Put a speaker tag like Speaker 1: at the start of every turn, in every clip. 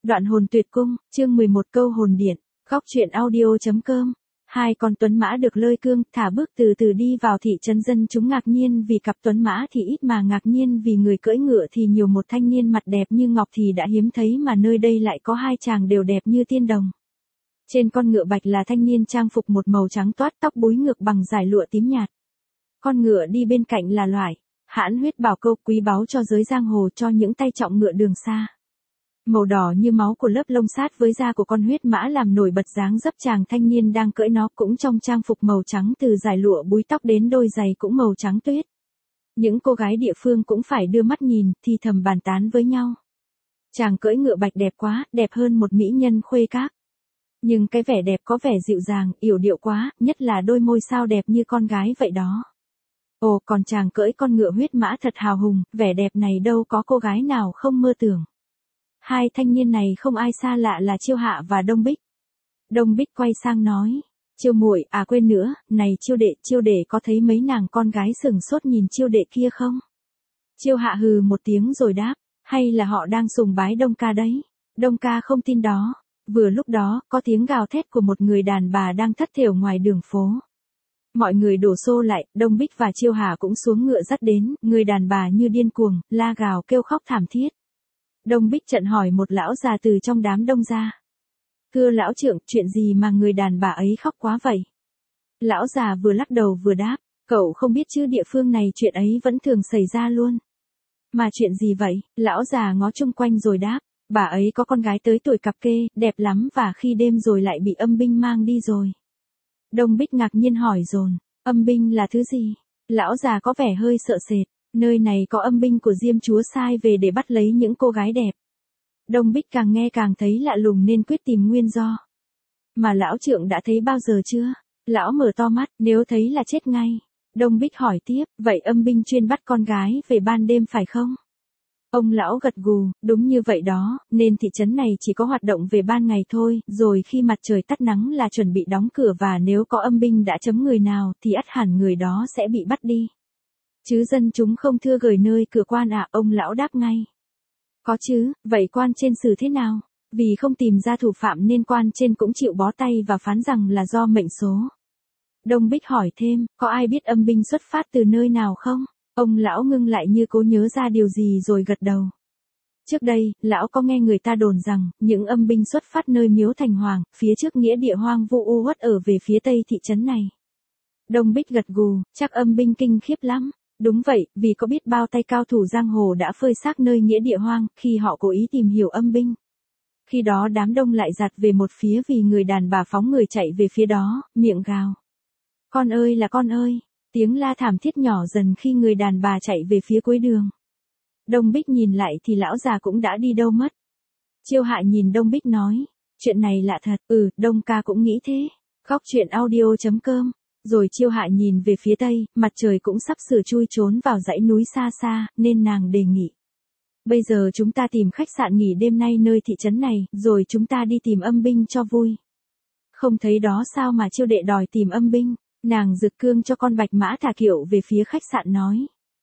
Speaker 1: Đoạn hồn tuyệt cung, chương 11 câu hồn điện, góc truyện audio.com. Hai con tuấn mã được lơi cương, thả bước từ từ đi vào thị trấn. Dân chúng ngạc nhiên vì cặp tuấn mã thì ít mà ngạc nhiên vì người cưỡi ngựa thì nhiều. Một thanh niên mặt đẹp như ngọc thì đã hiếm thấy mà nơi đây lại có hai chàng đều đẹp như tiên đồng. Trên con ngựa bạch là thanh niên trang phục một màu trắng toát, tóc búi ngược bằng dải lụa tím nhạt. Con ngựa đi bên cạnh là loại hãn huyết bảo câu, quý báu cho giới giang hồ, cho những tay trọng ngựa đường xa. Màu đỏ như máu của lớp lông sát với da của con huyết mã làm nổi bật dáng dấp chàng thanh niên đang cưỡi nó, cũng trong trang phục màu trắng từ dải lụa búi tóc đến đôi giày cũng màu trắng tuyết. Những cô gái địa phương cũng phải đưa mắt nhìn, thì thầm bàn tán với nhau. Chàng cưỡi ngựa bạch đẹp quá, đẹp hơn một mỹ nhân khuê các. Nhưng cái vẻ đẹp có vẻ dịu dàng, yểu điệu quá, nhất là đôi môi sao đẹp như con gái vậy đó. Ồ, còn chàng cưỡi con ngựa huyết mã thật hào hùng, vẻ đẹp này đâu có cô gái nào không mơ tưởng. Hai thanh niên này không ai xa lạ là Chiêu Hạ và Đông Bích. Đông Bích quay sang nói, Chiêu muội, à quên nữa, này Chiêu đệ có thấy mấy nàng con gái sừng sốt nhìn Chiêu đệ kia không? Chiêu Hạ hừ một tiếng rồi đáp, hay là họ đang sùng bái Đông ca đấy? Đông ca không tin đó. Vừa lúc đó, có tiếng gào thét của một người đàn bà đang thất thểu ngoài đường phố. Mọi người đổ xô lại, Đông Bích và Chiêu Hạ cũng xuống ngựa dắt đến, người đàn bà như điên cuồng, la gào kêu khóc thảm thiết. Đông Bích chợt hỏi một lão già từ trong đám đông ra. Thưa lão trưởng, chuyện gì mà người đàn bà ấy khóc quá vậy? Lão già vừa lắc đầu vừa đáp, cậu không biết chứ, địa phương này chuyện ấy vẫn thường xảy ra luôn. Mà chuyện gì vậy? Lão già ngó chung quanh rồi đáp, bà ấy có con gái tới tuổi cặp kê, đẹp lắm và khi đêm rồi lại bị âm binh mang đi rồi. Đông Bích ngạc nhiên hỏi dồn, âm binh là thứ gì? Lão già có vẻ hơi sợ sệt. Nơi này có âm binh của Diêm Chúa sai về để bắt lấy những cô gái đẹp. Đông Bích càng nghe càng thấy lạ lùng nên quyết tìm nguyên do. Mà lão trưởng đã thấy bao giờ chưa? Lão mở to mắt, nếu thấy là chết ngay. Đông Bích hỏi tiếp, vậy âm binh chuyên bắt con gái về ban đêm phải không? Ông lão gật gù, đúng như vậy đó, nên thị trấn này chỉ có hoạt động về ban ngày thôi, rồi khi mặt trời tắt nắng là chuẩn bị đóng cửa, và nếu có âm binh đã chấm người nào thì ắt hẳn người đó sẽ bị bắt đi. Chứ dân chúng không thưa gửi nơi cửa quan à? Ông lão đáp ngay. Có chứ, vậy quan trên xử thế nào? Vì không tìm ra thủ phạm nên quan trên cũng chịu bó tay và phán rằng là do mệnh số. Đông Bích hỏi thêm, có ai biết âm binh xuất phát từ nơi nào không? Ông lão ngưng lại như cố nhớ ra điều gì rồi gật đầu. Trước đây, lão có nghe người ta đồn rằng, những âm binh xuất phát nơi Miếu Thành Hoàng, phía trước nghĩa địa hoang vu u uất ở về phía tây thị trấn này. Đông Bích gật gù, chắc âm binh kinh khiếp lắm. Đúng vậy, vì có biết bao tay cao thủ giang hồ đã phơi xác nơi nghĩa địa hoang, khi họ cố ý tìm hiểu âm binh. Khi đó đám đông lại giạt về một phía vì người đàn bà phóng người chạy về phía đó, miệng gào. Con ơi là con ơi, tiếng la thảm thiết nhỏ dần khi người đàn bà chạy về phía cuối đường. Đông Bích nhìn lại thì lão già cũng đã đi đâu mất. Chiêu Hạ nhìn Đông Bích nói, chuyện này lạ thật, Đông ca cũng nghĩ thế. Góc truyện audio.com. Rồi Chiêu Hạ nhìn về phía tây, mặt trời cũng sắp sửa chui trốn vào dãy núi xa xa, nên nàng đề nghị. Bây giờ chúng ta tìm khách sạn nghỉ đêm nay nơi thị trấn này, rồi chúng ta đi tìm âm binh cho vui. Không thấy đó sao mà Chiêu đệ đòi tìm âm binh? Nàng giựt cương cho con bạch mã thả kiệu về phía khách sạn nói.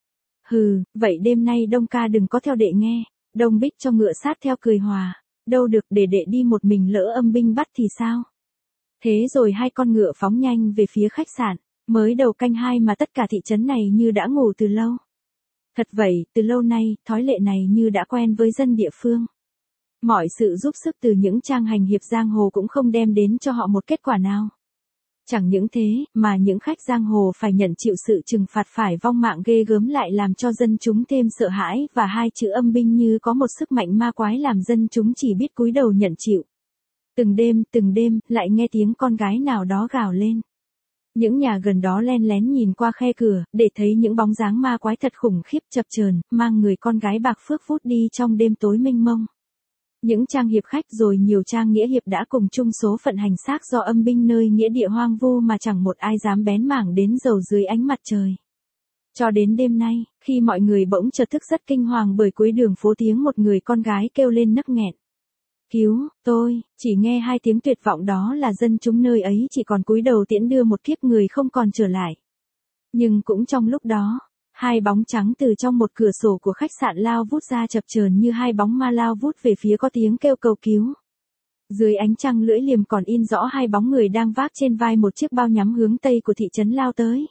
Speaker 1: Hừ, vậy đêm nay Đông ca đừng có theo đệ nghe. Đông Bích cho ngựa sát theo cười hòa. Đâu được, để đệ đi một mình lỡ âm binh bắt thì sao? Thế rồi hai con ngựa phóng nhanh về phía khách sạn, mới đầu canh 2 mà tất cả thị trấn này như đã ngủ từ lâu. Thật vậy, từ lâu nay, thói lệ này như đã quen với dân địa phương. Mọi sự giúp sức từ những trang hành hiệp giang hồ cũng không đem đến cho họ một kết quả nào. Chẳng những thế, mà những khách giang hồ phải nhận chịu sự trừng phạt phải vong mạng ghê gớm lại làm cho dân chúng thêm sợ hãi, và hai chữ âm binh như có một sức mạnh ma quái làm dân chúng chỉ biết cúi đầu nhận chịu. Từng đêm, lại nghe tiếng con gái nào đó gào lên. Những nhà gần đó len lén nhìn qua khe cửa, để thấy những bóng dáng ma quái thật khủng khiếp chập chờn, mang người con gái bạc phước vút đi trong đêm tối mênh mông. Những trang hiệp khách rồi nhiều trang nghĩa hiệp đã cùng chung số phận hành xác do âm binh nơi nghĩa địa hoang vu mà chẳng một ai dám bén mảng đến dầu dưới ánh mặt trời. Cho đến đêm nay, khi mọi người bỗng chợt thức rất kinh hoàng bởi cuối đường phố tiếng một người con gái kêu lên nấc nghẹn. Cứu, tôi, chỉ nghe hai tiếng tuyệt vọng đó là dân chúng nơi ấy chỉ còn cúi đầu tiễn đưa một kiếp người không còn trở lại. Nhưng cũng trong lúc đó, Hai bóng trắng từ trong một cửa sổ của khách sạn lao vút ra chập chờn như hai bóng ma lao vút về phía có tiếng kêu cầu cứu. Dưới ánh trăng lưỡi liềm còn in rõ hai bóng người đang vác trên vai một chiếc bao nhắm hướng tây của thị trấn lao tới.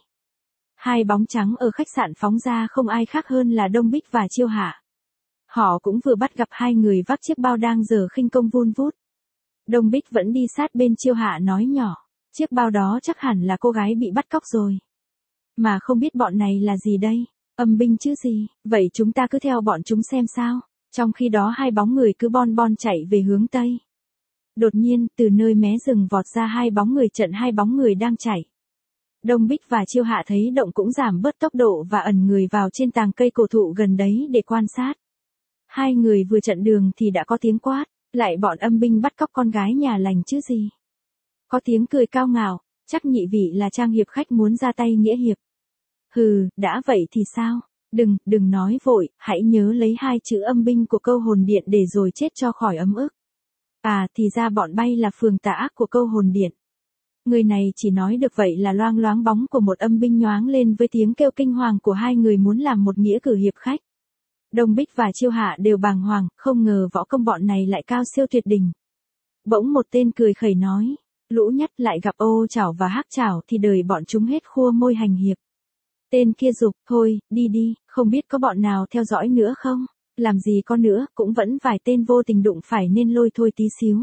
Speaker 1: Hai bóng trắng ở khách sạn phóng ra không ai khác hơn là Đông Bích và Chiêu Hạ. Họ cũng vừa bắt gặp hai người vác chiếc bao đang giở khinh công vun vút. Đông Bích vẫn đi sát bên Chiêu Hạ nói nhỏ, chiếc bao đó chắc hẳn là cô gái bị bắt cóc rồi. Mà không biết bọn này là gì đây, âm binh chứ gì, vậy chúng ta cứ theo bọn chúng xem sao. Trong khi đó hai bóng người cứ bon bon chạy về hướng tây. Đột nhiên, từ nơi mé rừng vọt ra hai bóng người chặn hai bóng người đang chạy. Đông Bích và Chiêu Hạ thấy động cũng giảm bớt tốc độ và ẩn người vào trên tàng cây cổ thụ gần đấy để quan sát. Hai người vừa chặn đường thì đã có tiếng quát, lại bọn âm binh bắt cóc con gái nhà lành chứ gì. Có tiếng cười cao ngạo, chắc nhị vị là trang hiệp khách muốn ra tay nghĩa hiệp. Hừ, đã vậy thì sao? Đừng nói vội, hãy nhớ lấy hai chữ âm binh của câu hồn điện để rồi chết cho khỏi ấm ức. À thì ra bọn bay là phường tà ác của câu hồn điện. Người này chỉ nói được vậy là loang loáng bóng của một âm binh nhoáng lên với tiếng kêu kinh hoàng của hai người muốn làm một nghĩa cử hiệp khách. Đông Bích và Chiêu Hạ đều bàng hoàng, không ngờ võ công bọn này lại cao siêu tuyệt đỉnh. Bỗng một tên cười khẩy nói, lũ nhắt lại gặp Ô Chảo và Hắc Chảo thì đời bọn chúng hết khua môi hành hiệp. Tên kia giục, thôi, đi, không biết có bọn nào theo dõi nữa không? Làm gì có nữa, cũng vẫn vài tên vô tình đụng phải nên lôi thôi tí xíu.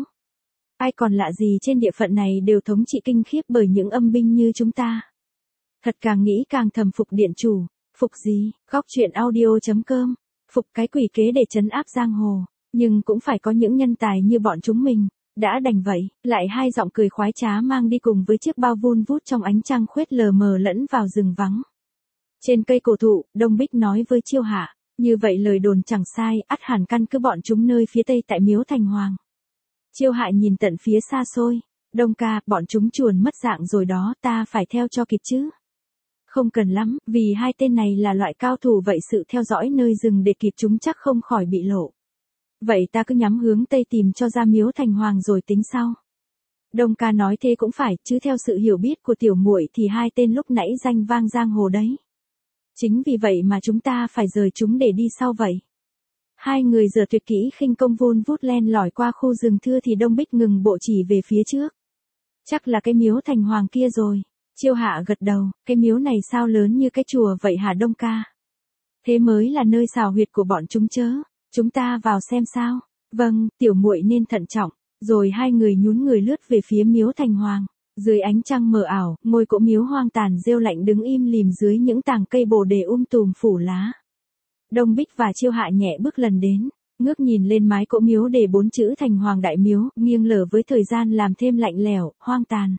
Speaker 1: Ai còn lạ gì trên địa phận này đều thống trị kinh khiếp bởi những âm binh như chúng ta. Thật càng nghĩ càng thầm phục điện chủ. Phục gì? Góc truyện audio.com. Phục cái quỷ kế để trấn áp giang hồ. Nhưng cũng phải có những nhân tài như bọn chúng mình. Đã đành vậy, lại hai giọng cười khoái trá mang đi cùng với chiếc bao vun vút trong ánh trăng khuếch lờ mờ lẫn vào rừng vắng. Trên cây cổ thụ, Đông Bích nói với Chiêu Hạ, như vậy lời đồn chẳng sai, ắt hẳn căn cứ bọn chúng nơi phía tây tại Miếu Thành Hoàng. Chiêu Hạ nhìn tận phía xa xôi, Đông ca, bọn chúng chuồn mất dạng rồi đó, ta phải theo cho kịp chứ. Không cần lắm, vì hai tên này là loại cao thủ vậy sự theo dõi nơi rừng để kịp chúng chắc không khỏi bị lộ. Vậy ta cứ nhắm hướng tây tìm cho ra Miếu Thành Hoàng rồi tính sau. Đông ca nói thế cũng phải, chứ theo sự hiểu biết của tiểu muội thì hai tên lúc nãy danh vang giang hồ đấy. Chính vì vậy mà chúng ta phải rời chúng để đi sau vậy. Hai người giờ tuyệt kỹ khinh công vun vút len lỏi qua khu rừng thưa thì Đông Bích ngừng bộ chỉ về phía trước. Chắc là cái Miếu Thành Hoàng kia rồi. Chiêu Hạ gật đầu, cái miếu này sao lớn như cái chùa vậy hả Đông ca? Thế mới là nơi xào huyệt của bọn chúng chớ. Chúng ta vào xem sao. Vâng, tiểu muội nên thận trọng. Rồi hai người nhún người lướt về phía Miếu Thành Hoàng. Dưới ánh trăng mờ ảo, ngôi cỗ miếu hoang tàn rêu lạnh đứng im lìm dưới những tàng cây bồ đề tùm phủ lá. Đông Bích và Chiêu Hạ nhẹ bước lần đến, ngước nhìn lên mái cỗ miếu để 4 chữ Thành Hoàng Đại Miếu, nghiêng lở với thời gian làm thêm lạnh lẽo, hoang tàn.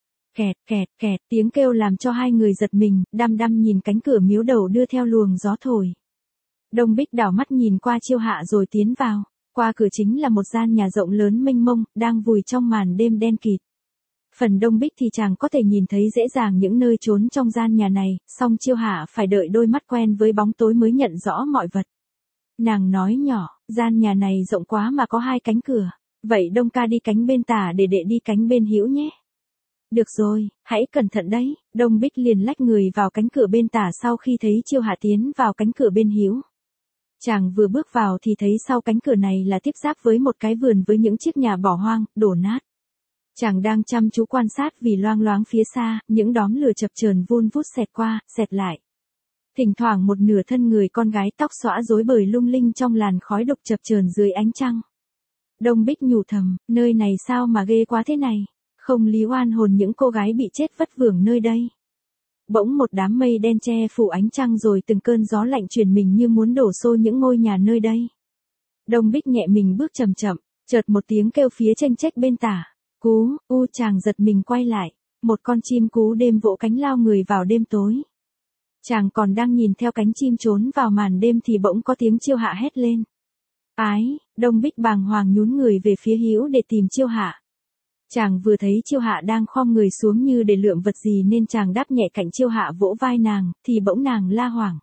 Speaker 1: Kẹt, tiếng kêu làm cho hai người giật mình, đăm đăm nhìn cánh cửa miếu đầu đưa theo luồng gió thổi. Đông Bích đảo mắt nhìn qua Chiêu Hạ rồi tiến vào. Qua cửa chính là một gian nhà rộng lớn mênh mông, đang vùi trong màn đêm đen kịt. Phần Đông Bích thì chàng có thể nhìn thấy dễ dàng những nơi trốn trong gian nhà này, song Chiêu Hạ phải đợi đôi mắt quen với bóng tối mới nhận rõ mọi vật. Nàng nói nhỏ, gian nhà này rộng quá mà có 2 cánh cửa, vậy Đông ca đi cánh bên tả để đệ đi cánh bên hữu nhé. Được rồi, hãy cẩn thận đấy. Đông Bích liền lách người vào cánh cửa bên tả sau khi thấy Chiêu Hạ tiến vào cánh cửa bên hữu. Chàng vừa bước vào thì thấy sau cánh cửa này là tiếp giáp với một cái vườn với những chiếc nhà bỏ hoang, đổ nát. Chàng đang chăm chú quan sát vì loang loáng phía xa, những đóm lửa chập chờn vun vút xẹt qua, xẹt lại. Thỉnh thoảng một nửa thân người con gái tóc xõa rối bời lung linh trong làn khói độc chập chờn dưới ánh trăng. Đông Bích nhủ thầm, nơi này sao mà ghê quá thế này, không lý oan hồn những cô gái bị chết vất vưởng nơi đây. Bỗng một đám mây đen che phủ ánh trăng rồi từng cơn gió lạnh truyền mình như muốn đổ xô những ngôi nhà nơi đây. Đông Bích nhẹ mình bước chậm chậm, chợt một tiếng kêu phía chênh chếch bên tả. Cú, chàng giật mình quay lại, một con chim cú đêm vỗ cánh lao người vào đêm tối. Chàng còn đang nhìn theo cánh chim trốn vào màn đêm thì bỗng có tiếng Chiêu Hạ hét lên. Ái, Đông Bích bàng hoàng nhún người về phía hữu để tìm Chiêu Hạ. Chàng vừa thấy Chiêu Hạ đang khom người xuống như để lượm vật gì nên chàng đáp nhẹ cạnh Chiêu Hạ vỗ vai nàng, thì bỗng nàng la hoảng.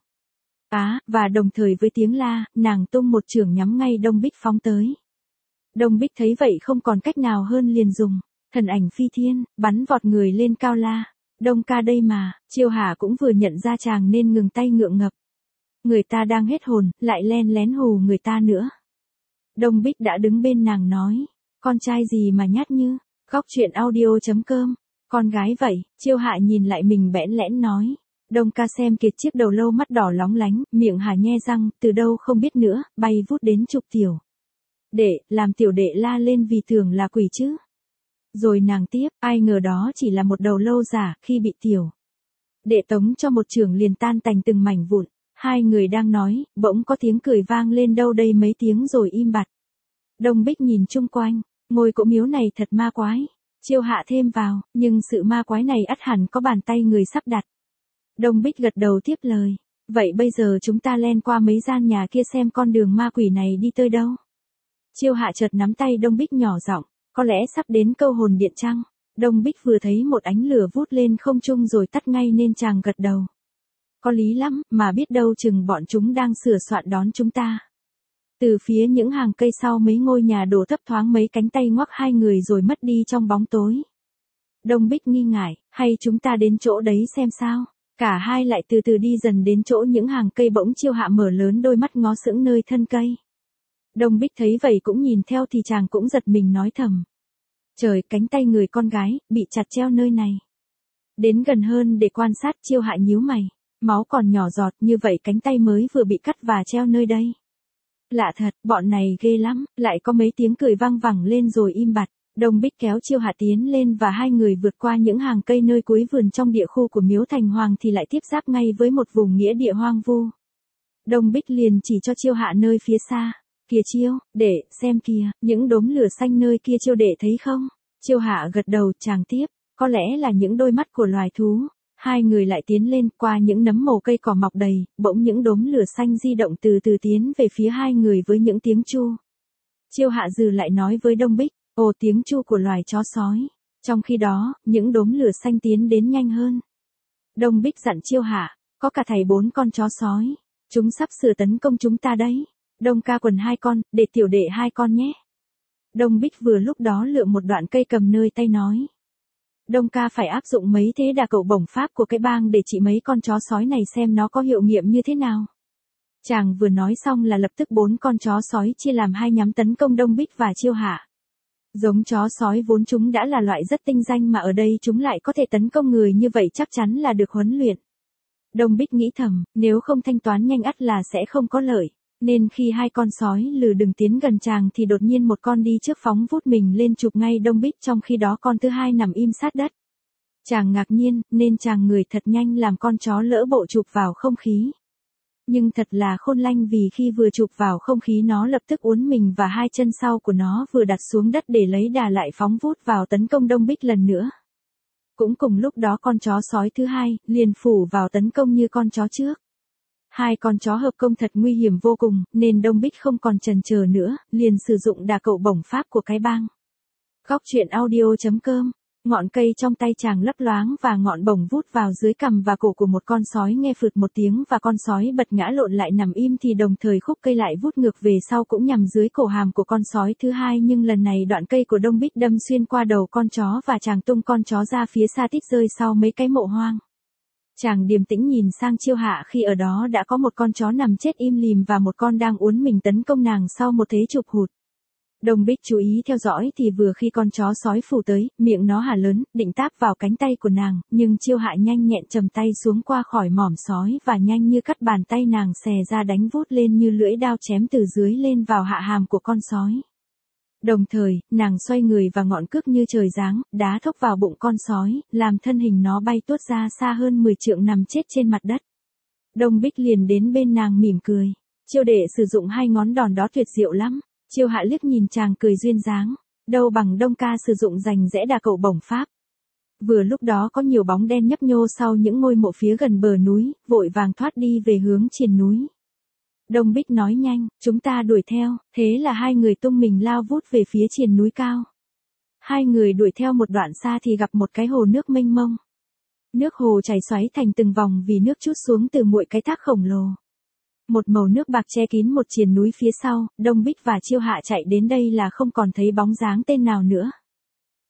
Speaker 1: Và đồng thời với tiếng la, nàng tung một chưởng nhắm ngay Đông Bích phóng tới. Đông Bích thấy vậy không còn cách nào hơn liền dùng thần ảnh phi thiên, bắn vọt người lên cao la. Đông ca đây mà, Chiêu Hạ cũng vừa nhận ra chàng nên ngừng tay ngượng ngập. Người ta đang hết hồn, lại len lén hù người ta nữa. Đông Bích đã đứng bên nàng nói, con trai gì mà nhát như, Góc Chuyện Audio.com, con gái vậy, Chiêu Hạ nhìn lại mình bẽn lẽn nói. Đông ca xem kiệt chiếc đầu lâu mắt đỏ lóng lánh, miệng hà nhe răng, từ đâu không biết nữa, bay vút đến chụp tiểu đệ, làm tiểu đệ la lên vì tưởng là quỷ chứ. Rồi nàng tiếp, ai ngờ đó chỉ là một đầu lâu giả, khi bị tiểu đệ tống cho một chưởng liền tan tành từng mảnh vụn. Hai người đang nói, bỗng có tiếng cười vang lên đâu đây mấy tiếng rồi im bặt. Đông Bích nhìn chung quanh, ngôi cỗ miếu này thật ma quái. Chiêu Hạ thêm vào, nhưng sự ma quái này ắt hẳn có bàn tay người sắp đặt. Đông Bích gật đầu tiếp lời. Vậy bây giờ chúng ta len qua mấy gian nhà kia xem con đường ma quỷ này đi tới đâu. Chiêu Hạ chợt nắm tay Đông Bích nhỏ giọng, có lẽ sắp đến câu hồn điện chăng? Đông Bích vừa thấy một ánh lửa vút lên không trung rồi tắt ngay nên chàng gật đầu. Có lý lắm, mà biết đâu chừng bọn chúng đang sửa soạn đón chúng ta. Từ phía những hàng cây sau mấy ngôi nhà đổ thấp thoáng mấy cánh tay ngoắc hai người rồi mất đi trong bóng tối. Đông Bích nghi ngại, hay chúng ta đến chỗ đấy xem sao? Cả hai lại từ từ đi dần đến chỗ những hàng cây bỗng Chiêu Hạ mở lớn đôi mắt ngó sững nơi thân cây. Đông Bích thấy vậy cũng nhìn theo thì chàng cũng giật mình nói thầm. Trời, cánh tay người con gái, bị chặt treo nơi này. Đến gần hơn để quan sát Chiêu Hạ nhíu mày. Máu còn nhỏ giọt như vậy cánh tay mới vừa bị cắt và treo nơi đây. Lạ thật, bọn này ghê lắm, lại có mấy tiếng cười vang vẳng lên rồi im bặt. Đông Bích kéo Chiêu Hạ tiến lên và hai người vượt qua những hàng cây nơi cuối vườn trong địa khu của miếu Thành Hoàng thì lại tiếp giáp ngay với một vùng nghĩa địa hoang vu. Đông Bích liền chỉ cho Chiêu Hạ nơi phía xa. Kìa Chiêu, để, xem kìa, những đốm lửa xanh nơi kia Chiêu đệ thấy không? Chiêu Hạ gật đầu, chàng tiếp, có lẽ là những đôi mắt của loài thú. Hai người lại tiến lên qua những nấm mồ cây cỏ mọc đầy, bỗng những đốm lửa xanh di động từ từ tiến về phía hai người với những tiếng chu. Chiêu Hạ dừ lại nói với Đông Bích, ồ tiếng chu của loài chó sói. Trong khi đó, những đốm lửa xanh tiến đến nhanh hơn. Đông Bích dặn Chiêu Hạ, có cả thảy 4 con chó sói. Chúng sắp sửa tấn công chúng ta đấy. Đông ca quần 2 con, để tiểu đệ 2 con nhé. Đông Bích vừa lúc đó lựa một đoạn cây cầm nơi tay nói. Đông ca phải áp dụng mấy thế đà cậu bổng pháp của cái bang để trị mấy con chó sói này xem nó có hiệu nghiệm như thế nào. Chàng vừa nói xong là lập tức 4 con chó sói chia làm 2 nhắm tấn công Đông Bích và Chiêu Hạ. Giống chó sói vốn chúng đã là loại rất tinh danh mà ở đây chúng lại có thể tấn công người như vậy chắc chắn là được huấn luyện. Đông Bích nghĩ thầm, nếu không thanh toán nhanh ắt là sẽ không có lợi. Nên khi 2 con sói lừ đừng tiến gần chàng thì đột nhiên một con đi trước phóng vút mình lên chụp ngay Đông Bích, trong khi đó con thứ hai nằm im sát đất. Chàng ngạc nhiên, nên chàng người thật nhanh làm con chó lỡ bộ chụp vào không khí. Nhưng thật là khôn lanh vì khi vừa chụp vào không khí nó lập tức uốn mình và 2 chân sau của nó vừa đặt xuống đất để lấy đà lại phóng vút vào tấn công Đông Bích lần nữa. Cũng cùng lúc đó con chó sói thứ hai liền phủ vào tấn công như con chó trước. 2 con chó hợp công thật nguy hiểm vô cùng, nên Đông Bích không còn chần chờ nữa, liền sử dụng đà cậu bổng pháp của cái bang. Góc Chuyện Audio.com, ngọn cây trong tay chàng lấp loáng và ngọn bổng vút vào dưới cằm và cổ của một con sói nghe phượt một tiếng và con sói bật ngã lộn lại nằm im thì đồng thời khúc cây lại vút ngược về sau cũng nhằm dưới cổ hàm của con sói thứ hai, nhưng lần này đoạn cây của Đông Bích đâm xuyên qua đầu con chó và chàng tung con chó ra phía xa tít rơi sau mấy cái mộ hoang. Chàng điềm tĩnh nhìn sang Chiêu Hạ khi ở đó đã có một con chó nằm chết im lìm và một con đang uốn mình tấn công nàng sau một thế chụp hụt. Đông Bích chú ý theo dõi thì vừa khi con chó sói phủ tới, miệng nó há lớn, định táp vào cánh tay của nàng, nhưng Chiêu Hạ nhanh nhẹn trầm tay xuống qua khỏi mỏm sói và nhanh như cắt bàn tay nàng xè ra đánh vút lên như lưỡi đao chém từ dưới lên vào hạ hàm của con sói. Đồng thời, nàng xoay người và ngọn cước như trời giáng, đá thốc vào bụng con sói, làm thân hình nó bay tuốt ra xa hơn 10 trượng nằm chết trên mặt đất. Đông Bích liền đến bên nàng mỉm cười. Chiêu đệ sử dụng 2 ngón đòn đó tuyệt diệu lắm. Chiêu Hạ liếc nhìn chàng cười duyên dáng. Đâu bằng Đông ca sử dụng rành rẽ đà cậu bổng pháp. Vừa lúc đó có nhiều bóng đen nhấp nhô sau những ngôi mộ phía gần bờ núi, vội vàng thoát đi về hướng triền núi. Đông Bích nói nhanh, chúng ta đuổi theo, thế là 2 người tung mình lao vút về phía triền núi cao. 2 người đuổi theo một đoạn xa thì gặp một cái hồ nước mênh mông. Nước hồ chảy xoáy thành từng vòng vì nước trút xuống từ muội cái thác khổng lồ. Một màu nước bạc che kín một triền núi phía sau, Đông Bích và Chiêu Hạ chạy đến đây là không còn thấy bóng dáng tên nào nữa.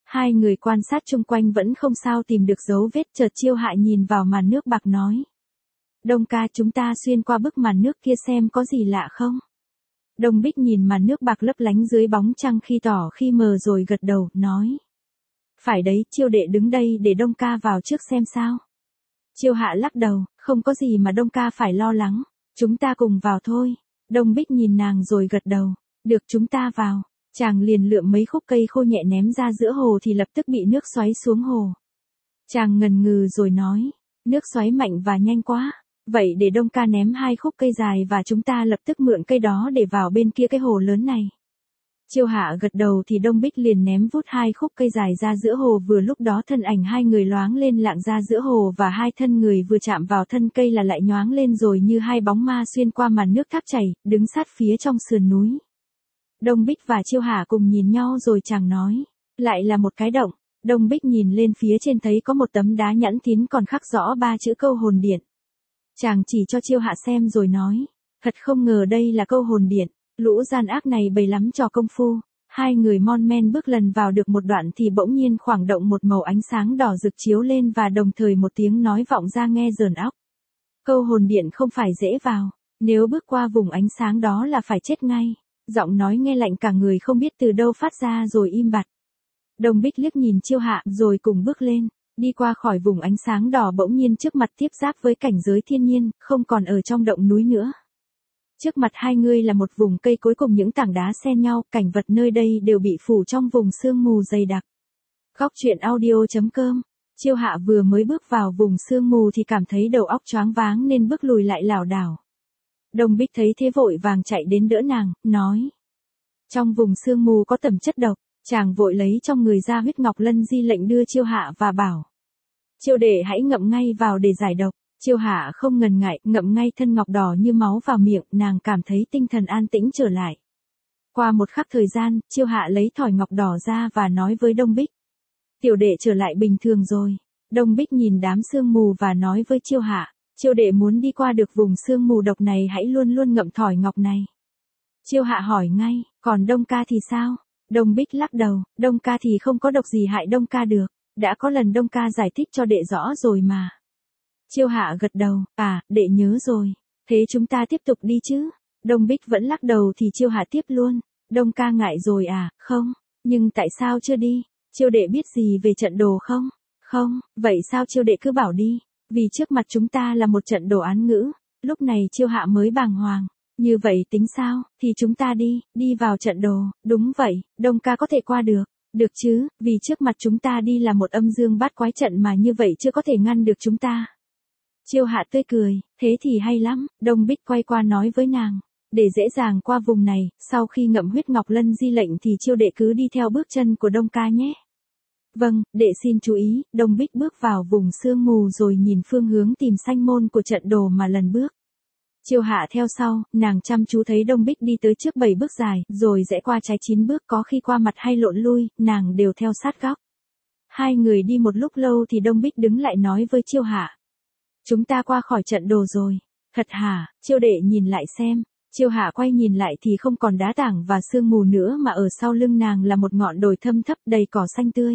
Speaker 1: Hai người quan sát chung quanh vẫn không sao tìm được dấu vết, chợt Chiêu Hạ nhìn vào màn nước bạc nói. Đông ca, chúng ta xuyên qua bức màn nước kia xem có gì lạ không? Đông Bích nhìn màn nước bạc lấp lánh dưới bóng trăng khi tỏ khi mờ rồi gật đầu, nói. Phải đấy, Chiêu đệ đứng đây để Đông ca vào trước xem sao. Chiêu Hạ lắc đầu, không có gì mà Đông ca phải lo lắng, chúng ta cùng vào thôi. Đông Bích nhìn nàng rồi gật đầu, được, chúng ta vào. Chàng liền lượm mấy khúc cây khô nhẹ ném ra giữa hồ thì lập tức bị nước xoáy xuống hồ. Chàng ngần ngừ rồi nói, nước xoáy mạnh và nhanh quá, vậy để Đông ca ném 2 khúc cây dài và chúng ta lập tức mượn cây đó để vào bên kia cái hồ lớn này. Chiêu Hạ gật đầu thì Đông Bích liền ném vút 2 khúc cây dài ra giữa hồ, vừa lúc đó thân ảnh hai người loáng lên lạng ra giữa hồ và hai thân người vừa chạm vào thân cây là lại nhoáng lên rồi như hai bóng ma xuyên qua màn nước thác chảy, đứng sát phía trong sườn núi. Đông Bích và Chiêu Hạ cùng nhìn nhau rồi chàng nói, lại là một cái động. Đông Bích nhìn lên phía trên thấy có một tấm đá nhẵn tín còn khắc rõ 3 chữ Câu Hồn Điện. Chàng chỉ cho Chiêu Hạ xem rồi nói, thật không ngờ đây là Câu Hồn Điện, lũ gian ác này bày lắm trò công phu. Hai người mon men bước lần vào được một đoạn thì bỗng nhiên khoảng động một màu ánh sáng đỏ rực chiếu lên và đồng thời một tiếng nói vọng ra nghe rờn óc. Câu Hồn Điện không phải dễ vào, nếu bước qua vùng ánh sáng đó là phải chết ngay. Giọng nói nghe lạnh cả người không biết từ đâu phát ra rồi im bặt. Đông Bích liếc nhìn Chiêu Hạ rồi cùng bước lên, đi qua khỏi vùng ánh sáng đỏ bỗng nhiên trước mặt tiếp giáp với cảnh giới thiên nhiên, không còn ở trong động núi nữa. Trước mặt hai người là một vùng cây cối cùng những tảng đá xen nhau, cảnh vật nơi đây đều bị phủ trong vùng sương mù dày đặc. Góc truyện audio.com. Chiêu Hạ vừa mới bước vào vùng sương mù thì cảm thấy đầu óc choáng váng nên bước lùi lại lảo đảo. Đông Bích thấy thế vội vàng chạy đến đỡ nàng, nói. Trong vùng sương mù có tẩm chất độc, chàng vội lấy trong người ra huyết ngọc lân di lệnh đưa Chiêu Hạ và bảo. Chiêu đệ hãy ngậm ngay vào để giải độc. Chiêu Hạ không ngần ngại, ngậm ngay thân ngọc đỏ như máu vào miệng, nàng cảm thấy tinh thần an tĩnh trở lại. Qua một khắc thời gian, Chiêu Hạ lấy thỏi ngọc đỏ ra và nói với Đông Bích. Tiểu đệ trở lại bình thường rồi. Đông Bích nhìn đám sương mù và nói với Chiêu Hạ. Chiêu đệ muốn đi qua được vùng sương mù độc này hãy luôn luôn ngậm thỏi ngọc này. Chiêu Hạ hỏi ngay, còn Đông ca thì sao? Đông Bích lắc đầu, Đông ca thì không có độc gì hại Đông ca được, đã có lần Đông ca giải thích cho đệ rõ rồi mà. Chiêu Hạ gật đầu, đệ nhớ rồi, thế chúng ta tiếp tục đi chứ? Đông Bích vẫn lắc đầu thì Chiêu Hạ tiếp luôn, Đông ca ngại rồi không, nhưng tại sao chưa đi? Chiêu đệ biết gì về trận đồ không? Không, vậy sao Chiêu đệ cứ bảo đi? Vì trước mặt chúng ta là một trận đồ án ngữ, lúc này Chiêu Hạ mới bàng hoàng. Như vậy tính sao, thì chúng ta đi vào trận đồ, đúng vậy, Đông ca có thể qua được, được chứ, vì trước mặt chúng ta đi là một âm dương bát quái trận mà như vậy chưa có thể ngăn được chúng ta. Chiêu Hạ tươi cười, thế thì hay lắm, Đông Bích quay qua nói với nàng, để dễ dàng qua vùng này, sau khi ngậm huyết ngọc lân di lệnh thì Chiêu đệ cứ đi theo bước chân của Đông ca nhé. Vâng, đệ xin chú ý. Đông Bích bước vào vùng sương mù rồi nhìn phương hướng tìm sanh môn của trận đồ mà lần bước. Chiêu Hạ theo sau, nàng chăm chú thấy Đông Bích đi tới trước 7 bước dài, rồi rẽ qua trái 9 bước, có khi qua mặt hay lộn lui, nàng đều theo sát góc. Hai người đi một lúc lâu thì Đông Bích đứng lại nói với Chiêu Hạ. Chúng ta qua khỏi trận đồ rồi. Thật hả? Chiêu đệ nhìn lại xem. Chiêu Hạ quay nhìn lại thì không còn đá tảng và sương mù nữa mà ở sau lưng nàng là một ngọn đồi thâm thấp đầy cỏ xanh tươi.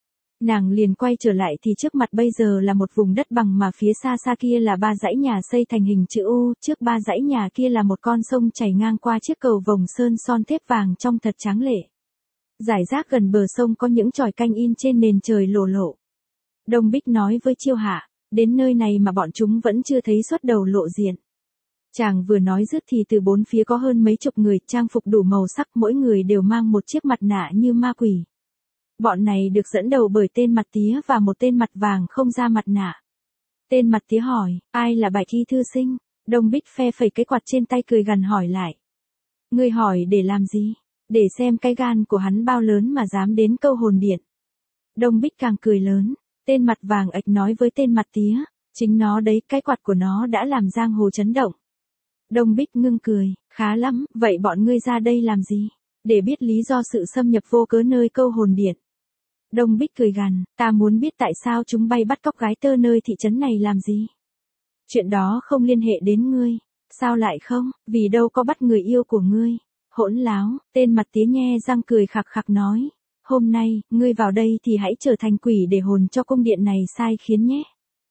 Speaker 1: Nàng liền quay trở lại thì trước mặt bây giờ là một vùng đất bằng mà phía xa xa kia là 3 dãy nhà xây thành hình chữ U, trước 3 dãy nhà kia là một con sông chảy ngang qua chiếc cầu vồng sơn son thép vàng trông thật tráng lệ. Rải rác gần bờ sông có những chòi canh in trên nền trời lồ lộ. Đông Bích nói với Chiêu Hạ, đến nơi này mà bọn chúng vẫn chưa thấy xuất đầu lộ diện. Chàng vừa nói dứt thì từ bốn phía có hơn mấy chục người trang phục đủ màu sắc, mỗi người đều mang một chiếc mặt nạ như ma quỷ. Bọn này được dẫn đầu bởi tên mặt tía và một tên mặt vàng không ra mặt nạ. Tên mặt tía hỏi, ai là Bạch Y thư sinh? Đông Bích phe phẩy cái quạt trên tay cười gằn hỏi lại. Ngươi hỏi để làm gì? Để xem cái gan của hắn bao lớn mà dám đến Câu Hồn Điện. Đông Bích càng cười lớn. Tên mặt vàng ệch nói với tên mặt tía, chính nó đấy, cái quạt của nó đã làm giang hồ chấn động. Đông Bích ngưng cười, khá lắm, vậy bọn ngươi ra đây làm gì? Để biết lý do sự xâm nhập vô cớ nơi Câu Hồn Điện. Đông Bích cười gằn, ta muốn biết tại sao chúng bay bắt cóc gái tơ nơi thị trấn này làm gì? Chuyện đó không liên hệ đến ngươi. Sao lại không? Vì đâu có bắt người yêu của ngươi. Hỗn láo, tên mặt tía nhe răng cười khặc khặc nói. hôm nay, ngươi vào đây thì hãy trở thành quỷ để hồn cho cung điện này sai khiến nhé.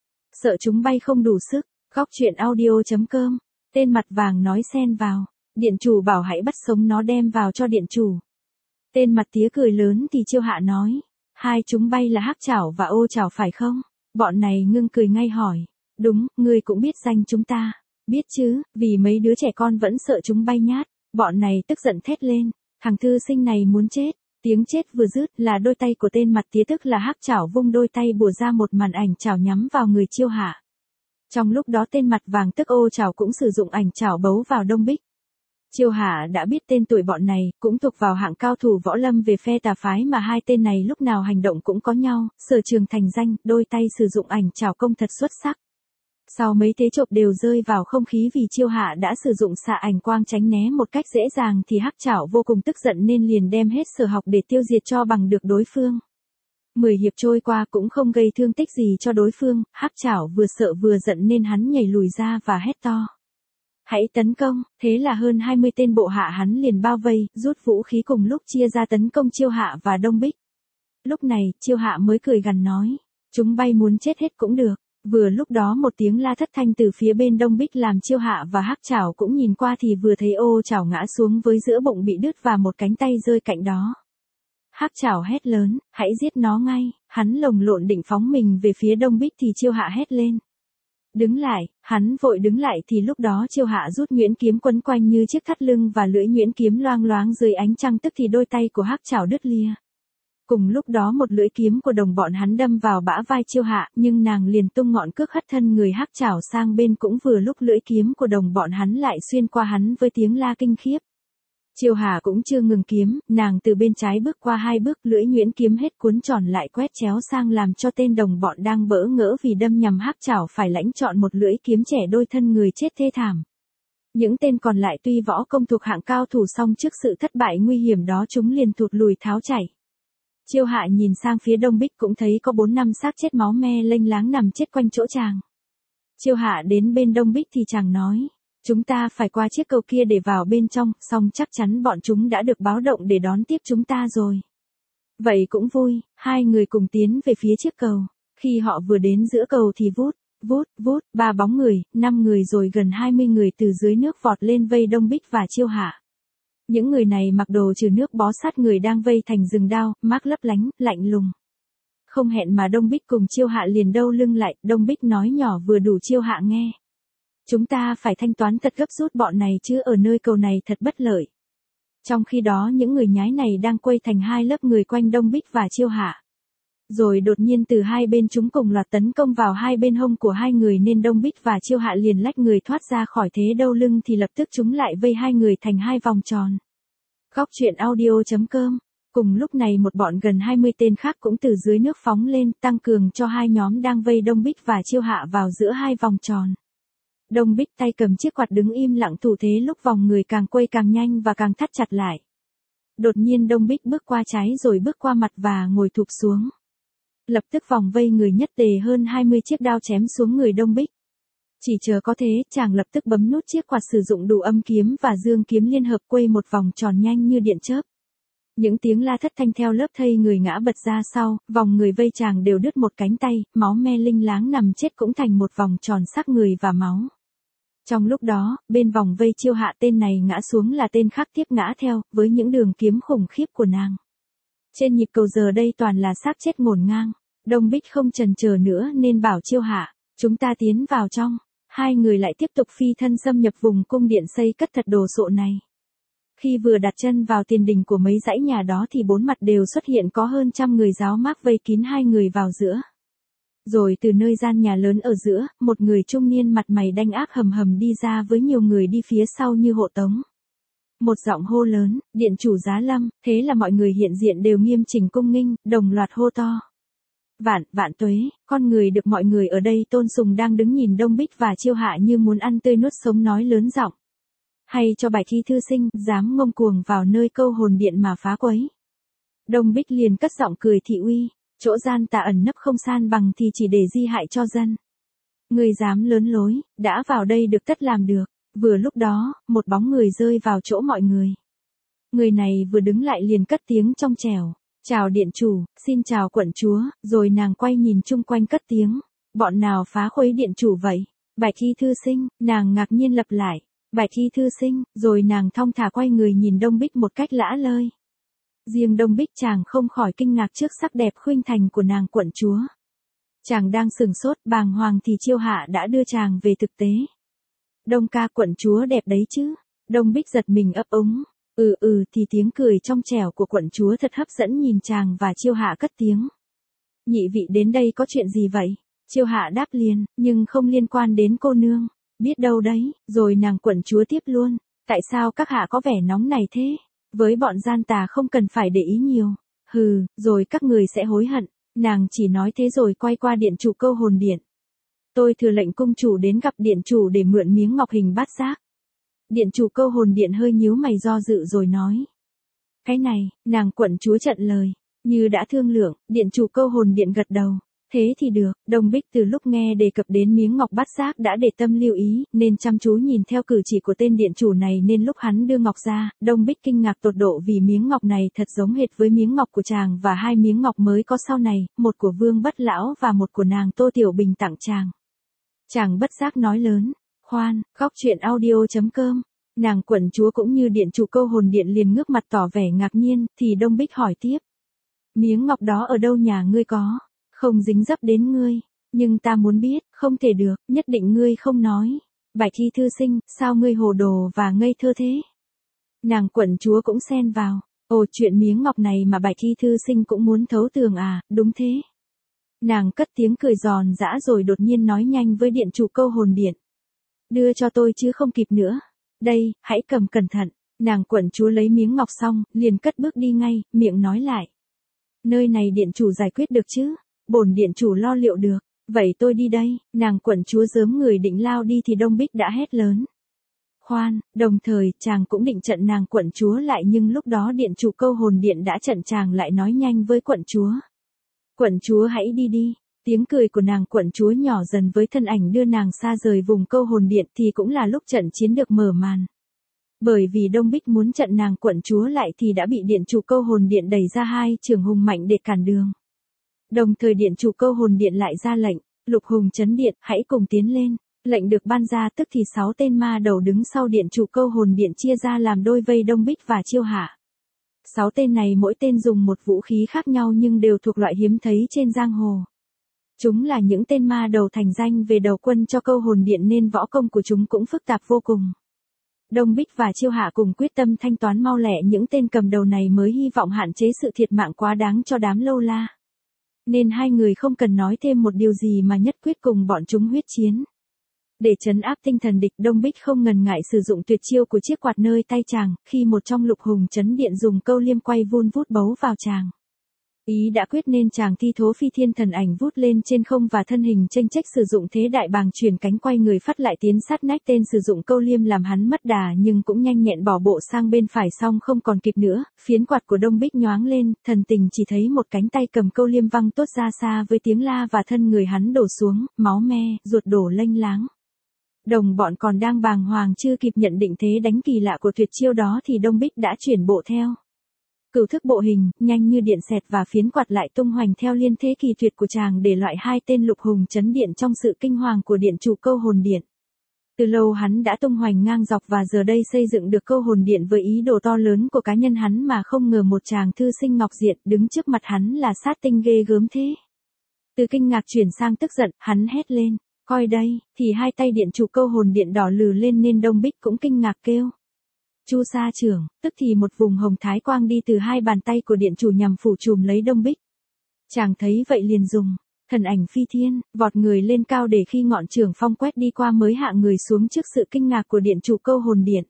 Speaker 1: Sợ chúng bay không đủ sức, góc truyện audio.com, tên mặt vàng nói xen vào, điện chủ bảo hãy bắt sống nó đem vào cho điện chủ. Tên mặt tía cười lớn thì Chiêu Hạ nói, hai chúng bay là Hắc Chảo và Ô Chảo phải không? Bọn này ngưng cười ngay hỏi, đúng, ngươi cũng biết danh chúng ta, biết chứ, vì mấy đứa trẻ con vẫn sợ chúng bay nhát, bọn này tức giận thét lên, thằng thư sinh này muốn chết. Tiếng chết vừa dứt là đôi tay của tên mặt tía tức là Hắc Chảo vung đôi tay bùa ra một màn ảnh chảo nhắm vào người Chiêu Hạ. Trong lúc đó tên mặt vàng tức Ô Chảo cũng sử dụng ảnh chảo bấu vào Đông Bích. Chiêu Hạ đã biết tên tuổi bọn này, cũng thuộc vào hạng cao thủ võ lâm về phe tà phái mà hai tên này lúc nào hành động cũng có nhau, sở trường thành danh, đôi tay sử dụng ảnh chảo công thật xuất sắc. Sau mấy thế chộp đều rơi vào không khí vì Chiêu Hạ đã sử dụng xạ ảnh quang tránh né một cách dễ dàng thì Hắc Chảo vô cùng tức giận nên liền đem hết sở học để tiêu diệt cho bằng được đối phương. 10 hiệp trôi qua cũng không gây thương tích gì cho đối phương, Hắc Chảo vừa sợ vừa giận nên hắn nhảy lùi ra và hét to. Hãy tấn công, thế là hơn 20 tên bộ hạ hắn liền bao vây, rút vũ khí cùng lúc chia ra tấn công Chiêu Hạ và Đông Bích. Lúc này, Chiêu Hạ mới cười gằn nói, chúng bay muốn chết hết cũng được. Vừa lúc đó một tiếng la thất thanh từ phía bên Đông Bích làm Chiêu Hạ và Hắc Chảo cũng nhìn qua thì vừa thấy Ô Chảo ngã xuống với giữa bụng bị đứt và một cánh tay rơi cạnh đó. Hắc Chảo hét lớn, hãy giết nó ngay, hắn lồng lộn định phóng mình về phía Đông Bích thì Chiêu Hạ hét lên. Đứng lại, hắn vội đứng lại thì lúc đó Chiêu Hạ rút nhuyễn kiếm quấn quanh như chiếc thắt lưng và lưỡi nhuyễn kiếm loang loáng dưới ánh trăng tức thì đôi tay của Hắc Chảo đứt lìa. Cùng lúc đó một lưỡi kiếm của đồng bọn hắn đâm vào bả vai Chiêu Hạ nhưng nàng liền tung ngọn cước hất thân người Hắc Chảo sang bên cũng vừa lúc lưỡi kiếm của đồng bọn hắn lại xuyên qua hắn với tiếng la kinh khiếp. Chiêu Hạ cũng chưa ngừng kiếm, nàng từ bên trái bước qua 2 bước lưỡi nhuyễn kiếm hết cuốn tròn lại quét chéo sang làm cho tên đồng bọn đang bỡ ngỡ vì đâm nhầm Hắc Chảo phải lãnh chọn một lưỡi kiếm trẻ đôi thân người chết thê thảm. Những tên còn lại tuy võ công thuộc hạng cao thủ song trước sự thất bại nguy hiểm đó chúng liền thụt lùi tháo chạy. Chiêu Hạ nhìn sang phía Đông Bích cũng thấy có 4-5 xác chết máu me lênh láng nằm chết quanh chỗ chàng. Chiêu Hạ đến bên Đông Bích thì chàng nói, chúng ta phải qua chiếc cầu kia để vào bên trong, song chắc chắn bọn chúng đã được báo động để đón tiếp chúng ta rồi. Vậy cũng vui, hai người cùng tiến về phía chiếc cầu. Khi họ vừa đến giữa cầu thì vút, 3 bóng người, 5 người rồi gần 20 người từ dưới nước vọt lên vây Đông Bích và Chiêu Hạ. Những người này mặc đồ trừ nước bó sát người đang vây thành rừng đao, mác lấp lánh, lạnh lùng. Không hẹn mà Đông Bích cùng Chiêu Hạ liền đâu lưng lại, Đông Bích nói nhỏ vừa đủ Chiêu Hạ nghe. Chúng ta phải thanh toán thật gấp rút bọn này chứ ở nơi cầu này thật bất lợi. Trong khi đó những người nhái này đang quây thành 2 lớp người quanh Đông Bích và Chiêu Hạ. Rồi đột nhiên từ hai bên chúng cùng loạt tấn công vào hai bên hông của hai người nên Đông Bích và Chiêu Hạ liền lách người thoát ra khỏi thế đâu lưng thì lập tức chúng lại vây hai người thành 2 vòng tròn. Góc truyện audio.com. Cùng lúc này một bọn gần 20 tên khác cũng từ dưới nước phóng lên tăng cường cho hai nhóm đang vây Đông Bích và Chiêu Hạ vào giữa 2 vòng tròn. Đông Bích tay cầm chiếc quạt đứng im lặng thủ thế lúc vòng người càng quây càng nhanh và càng thắt chặt lại. Đột nhiên Đông Bích bước qua trái rồi bước qua mặt và ngồi thụp xuống. Lập tức vòng vây người nhất tề hơn 20 chiếc đao chém xuống người Đông Bích. Chỉ chờ có thế, chàng lập tức bấm nút chiếc quạt sử dụng đủ âm kiếm và dương kiếm liên hợp quây một vòng tròn nhanh như điện chớp. Những tiếng la thất thanh theo lớp thây người ngã bật ra sau, vòng người vây chàng đều đứt một cánh tay, máu me linh láng nằm chết cũng thành một vòng tròn xác người và máu. Trong lúc đó, bên vòng vây Chiêu Hạ tên này ngã xuống là tên khác tiếp ngã theo, với những đường kiếm khủng khiếp của nàng. Trên nhịp cầu giờ đây toàn là xác chết ngổn ngang. Đông Bích không chần chờ nữa nên bảo Chiêu Hạ, chúng ta tiến vào trong. Hai người lại tiếp tục phi thân xâm nhập vùng cung điện xây cất thật đồ sộ này. Khi vừa đặt chân vào tiền đình của mấy dãy nhà đó thì 4 mặt đều xuất hiện có hơn 100 người giáo mác vây kín hai người vào giữa. Rồi từ nơi gian nhà lớn ở giữa, một người trung niên mặt mày đanh ác hầm hầm đi ra với nhiều người đi phía sau như hộ tống. Một giọng hô lớn, điện chủ Giá Lâm, thế là mọi người hiện diện đều nghiêm chỉnh cung nghinh, đồng loạt hô to. Vạn tuế, con người được mọi người ở đây tôn sùng đang đứng nhìn Đông Bích và Chiêu Hạ như muốn ăn tươi nuốt sống nói lớn giọng. Hay cho Bạch Thi thư sinh, dám ngông cuồng vào nơi câu hồn điện mà phá quấy. Đông Bích liền cất giọng cười thị uy, chỗ gian tà ẩn nấp không san bằng thì chỉ để di hại cho dân. Người dám lớn lối, đã vào đây được tất làm được. Vừa lúc đó, một bóng người rơi vào chỗ mọi người. Người này vừa đứng lại liền cất tiếng trong trẻo. Chào điện chủ, xin chào quận chúa, rồi nàng quay nhìn chung quanh cất tiếng. Bọn nào phá khuấy điện chủ vậy? Bạch y thư sinh, nàng ngạc nhiên lặp lại. Bạch y thư sinh, rồi nàng thong thả quay người nhìn Đông Bích một cách lả lơi. Riêng Đông Bích chàng không khỏi kinh ngạc trước sắc đẹp khuynh thành của nàng quận chúa. Chàng đang sừng sốt bàng hoàng thì Chiêu Hạ đã đưa chàng về thực tế. Đông ca quận chúa đẹp đấy chứ. Đông Bích giật mình ấp úng. Thì tiếng cười trong trẻo của quận chúa thật hấp dẫn nhìn chàng và Chiêu Hạ cất tiếng. Nhị vị đến đây có chuyện gì vậy? Chiêu Hạ đáp liền, nhưng không liên quan đến cô nương. Biết đâu đấy, rồi nàng quận chúa tiếp luôn. Tại sao các hạ có vẻ nóng này thế? Với bọn gian tà không cần phải để ý nhiều. Rồi các người sẽ hối hận. Nàng chỉ nói thế rồi quay qua điện chủ Câu Hồn Điện. Tôi thừa lệnh cung chủ đến gặp điện chủ để mượn miếng ngọc hình bát giác. Điện chủ Câu Hồn Điện hơi nhíu mày do dự rồi nói. Cái này, nàng quận chúa trận lời. Như đã thương lượng, điện chủ Câu Hồn Điện gật đầu. Thế thì được, Đông Bích từ lúc nghe đề cập đến miếng ngọc bát giác đã để tâm lưu ý, nên chăm chú nhìn theo cử chỉ của tên điện chủ này nên lúc hắn đưa ngọc ra, Đông Bích kinh ngạc tột độ vì miếng ngọc này thật giống hệt với miếng ngọc của chàng và hai miếng ngọc mới có sau này, một của Vương Bất Lão và một của nàng Tô Tiểu Bình tặng chàng. Chàng bất giác nói lớn, khoan, góc truyện audio.com. Nàng quận chúa cũng như điện chủ Câu Hồn Điện liền ngước mặt tỏ vẻ ngạc nhiên, thì Đông Bích hỏi tiếp. Miếng ngọc đó ở đâu nhà ngươi có? Không dính dấp đến ngươi, nhưng ta muốn biết, không thể được, nhất định ngươi không nói. Bạch y thư sinh, sao ngươi hồ đồ và ngây thơ thế? Nàng quận chúa cũng xen vào, chuyện miếng ngọc này mà bạch y thư sinh cũng muốn thấu tường à, đúng thế. Nàng cất tiếng cười giòn giã rồi đột nhiên nói nhanh với điện chủ Câu Hồn Điện. Đưa cho tôi chứ không kịp nữa. Đây, hãy cầm cẩn thận. Nàng quận chúa lấy miếng ngọc xong, liền cất bước đi ngay, miệng nói lại. Nơi này điện chủ giải quyết được chứ? Bổn điện chủ lo liệu được. Vậy tôi đi đây. Nàng quận chúa giớm người định lao đi thì Đông Bích đã hét lớn. Khoan, đồng thời chàng cũng định chặn nàng quận chúa lại nhưng lúc đó điện chủ Câu Hồn Điện đã chặn chàng lại nói nhanh với quận chúa. Quận chúa hãy đi đi. Tiếng cười của nàng quận chúa nhỏ dần với thân ảnh đưa nàng xa rời vùng Câu Hồn Điện thì cũng là lúc trận chiến được mở màn. Bởi vì Đông Bích muốn chặn nàng quận chúa lại thì đã bị điện chủ Câu Hồn Điện đẩy ra hai trường hùng mạnh để cản đường. Đồng thời điện chủ Câu Hồn Điện lại ra lệnh, Lục Hùng Chấn Điện, hãy cùng tiến lên. Lệnh được ban ra tức thì 6 tên ma đầu đứng sau điện chủ Câu Hồn Điện chia ra làm đôi vây Đông Bích và Chiêu Hạ. 6 tên này mỗi tên dùng một vũ khí khác nhau nhưng đều thuộc loại hiếm thấy trên giang hồ. Chúng là những tên ma đầu thành danh về đầu quân cho Câu Hồn Điện nên võ công của chúng cũng phức tạp vô cùng. Đông Bích và Chiêu Hạ cùng quyết tâm thanh toán mau lẹ những tên cầm đầu này mới hy vọng hạn chế sự thiệt mạng quá đáng cho đám lâu la. Nên hai người không cần nói thêm một điều gì mà nhất quyết cùng bọn chúng huyết chiến. Để trấn áp tinh thần địch, Đông Bích không ngần ngại sử dụng tuyệt chiêu của chiếc quạt nơi tay chàng, khi một trong Lục Hùng Chấn Điện dùng câu liêm quay vun vút bấu vào chàng. Ý đã quyết nên chàng thi thố phi thiên thần ảnh vút lên trên không và thân hình chênh chếch sử dụng thế đại bàng chuyển cánh quay người phát lại tiến sát nách tên sử dụng câu liêm làm hắn mất đà nhưng cũng nhanh nhẹn bỏ bộ sang bên phải xong không còn kịp nữa, phiến quạt của Đông Bích nhoáng lên, thần tình chỉ thấy một cánh tay cầm câu liêm văng tốt ra xa với tiếng la và thân người hắn đổ xuống, máu me, ruột đổ lênh láng. Đồng bọn còn đang bàng hoàng chưa kịp nhận định thế đánh kỳ lạ của tuyệt chiêu đó thì Đông Bích đã chuyển bộ theo. Cửu thức bộ hình, nhanh như điện xẹt và phiến quạt lại tung hoành theo liên thế kỳ tuyệt của chàng để loại hai tên Lục Hùng Chấn Điện trong sự kinh hoàng của điện chủ Câu Hồn Điện. Từ lâu hắn đã tung hoành ngang dọc và giờ đây xây dựng được Câu Hồn Điện với ý đồ to lớn của cá nhân hắn mà không ngờ một chàng thư sinh ngọc diện đứng trước mặt hắn là sát tinh ghê gớm thế. Từ kinh ngạc chuyển sang tức giận, hắn hét lên, coi đây, thì hai tay điện chủ Câu Hồn Điện đỏ lừ lên nên Đông Bích cũng kinh ngạc kêu. Chu sa trưởng, tức thì một vùng hồng thái quang đi từ hai bàn tay của điện chủ nhằm phủ trùm lấy Đông Bích. Chàng thấy vậy liền dùng thần ảnh phi thiên, vọt người lên cao để khi ngọn trưởng phong quét đi qua mới hạ người xuống trước sự kinh ngạc của điện chủ Câu Hồn Điện.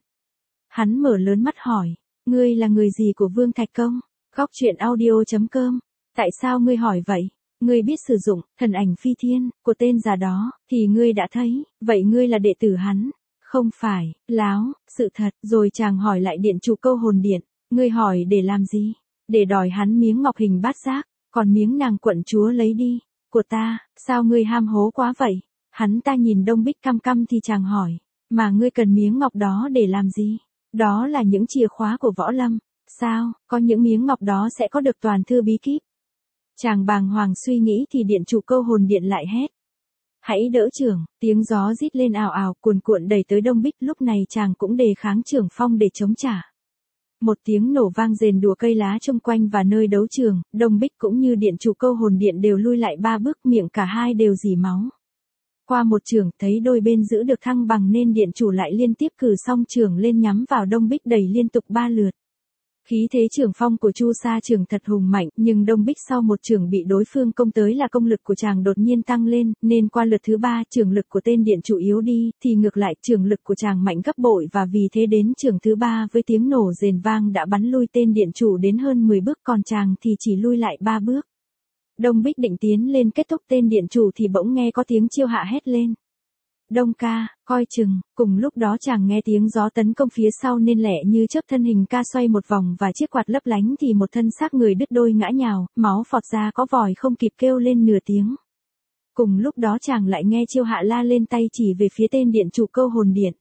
Speaker 1: Hắn mở lớn mắt hỏi, ngươi là người gì của Vương Thạch Công? Góc truyện audio.com. Tại sao ngươi hỏi vậy? Ngươi biết sử dụng thần ảnh phi thiên của tên già đó thì ngươi đã thấy, vậy ngươi là đệ tử hắn? Không phải, láo, sự thật. Rồi chàng hỏi lại điện chủ Câu Hồn Điện, ngươi hỏi để làm gì? Để đòi hắn miếng ngọc hình bát giác, còn miếng nàng quận chúa lấy đi, của ta, sao ngươi ham hố quá vậy? Hắn ta nhìn Đông Bích căm căm thì chàng hỏi, mà ngươi cần miếng ngọc đó để làm gì? Đó là những chìa khóa của võ lâm, Sao, có những miếng ngọc đó sẽ có được toàn thư bí kíp? Chàng bàng hoàng suy nghĩ thì điện chủ câu hồn điện lại hét. Hãy đỡ trưởng, tiếng gió rít lên ào ào cuồn cuộn đẩy tới Đông Bích, lúc này chàng cũng đề kháng trưởng phong để chống trả. Một tiếng nổ vang rền đùa cây lá chung quanh và nơi đấu trường, Đông Bích cũng như điện chủ câu hồn điện đều lui lại 3 bước, miệng cả hai đều rỉ máu. Qua một chưởng, thấy đôi bên giữ được thăng bằng nên điện chủ lại liên tiếp cử song chưởng lên nhắm vào Đông Bích đẩy liên tục 3 lượt. Khí thế chưởng phong của Chu Sa Trường thật hùng mạnh, nhưng Đông Bích sau một chưởng bị đối phương công tới là công lực của chàng đột nhiên tăng lên, nên qua lượt thứ 3 chưởng lực của tên điện chủ yếu đi, thì ngược lại chưởng lực của chàng mạnh gấp bội và vì thế đến chưởng thứ 3 với tiếng nổ rền vang đã bắn lui tên điện chủ đến hơn 10 bước, còn chàng thì chỉ lui lại 3 bước. Đông Bích định tiến lên kết thúc tên điện chủ thì bỗng nghe có tiếng chiêu hạ hét lên. Đông ca, coi chừng, cùng lúc đó chàng nghe tiếng gió tấn công phía sau nên lẹ như chớp thân hình ca xoay một vòng và chiếc quạt lấp lánh thì một thân xác người đứt đôi ngã nhào, máu phọt ra có vòi không kịp kêu lên nửa tiếng. Cùng lúc đó chàng lại nghe chiêu hạ la lên tay chỉ về phía tên điện chủ câu hồn điện.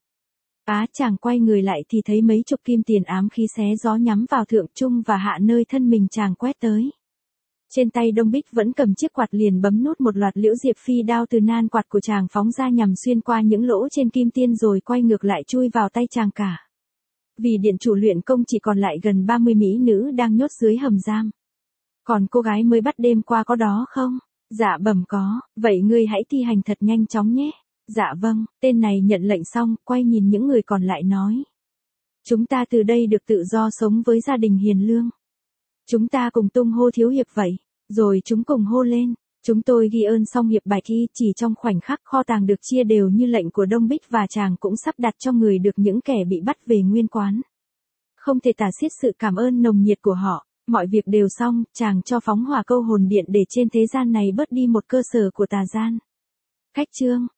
Speaker 1: Chàng quay người lại thì thấy mấy chục kim tiền ám khí xé gió nhắm vào thượng trung và hạ nơi thân mình chàng quét tới. Trên tay Đông Bích vẫn cầm chiếc quạt liền bấm nút, một loạt liễu diệp phi đao từ nan quạt của chàng phóng ra nhằm xuyên qua những lỗ trên kim tiên rồi quay ngược lại chui vào tay chàng cả. Vì điện chủ luyện công chỉ còn lại gần 30 mỹ nữ đang nhốt dưới hầm giam. Còn cô gái mới bắt đêm qua có đó không? Dạ bẩm có, vậy ngươi hãy thi hành thật nhanh chóng nhé. Dạ vâng, tên này nhận lệnh xong, quay nhìn những người còn lại nói. Chúng ta từ đây được tự do sống với gia đình hiền lương. Chúng ta cùng tung hô thiếu hiệp vậy, rồi chúng cùng hô lên. Chúng tôi ghi ơn xong hiệp bạch y, chỉ trong khoảnh khắc kho tàng được chia đều như lệnh của Đông Bích và chàng cũng sắp đặt cho người được những kẻ bị bắt về nguyên quán. Không thể tả xiết sự cảm ơn nồng nhiệt của họ, mọi việc đều xong, chàng cho phóng hỏa câu hồn điện để trên thế gian này bớt đi một cơ sở của tà gian. Cách chương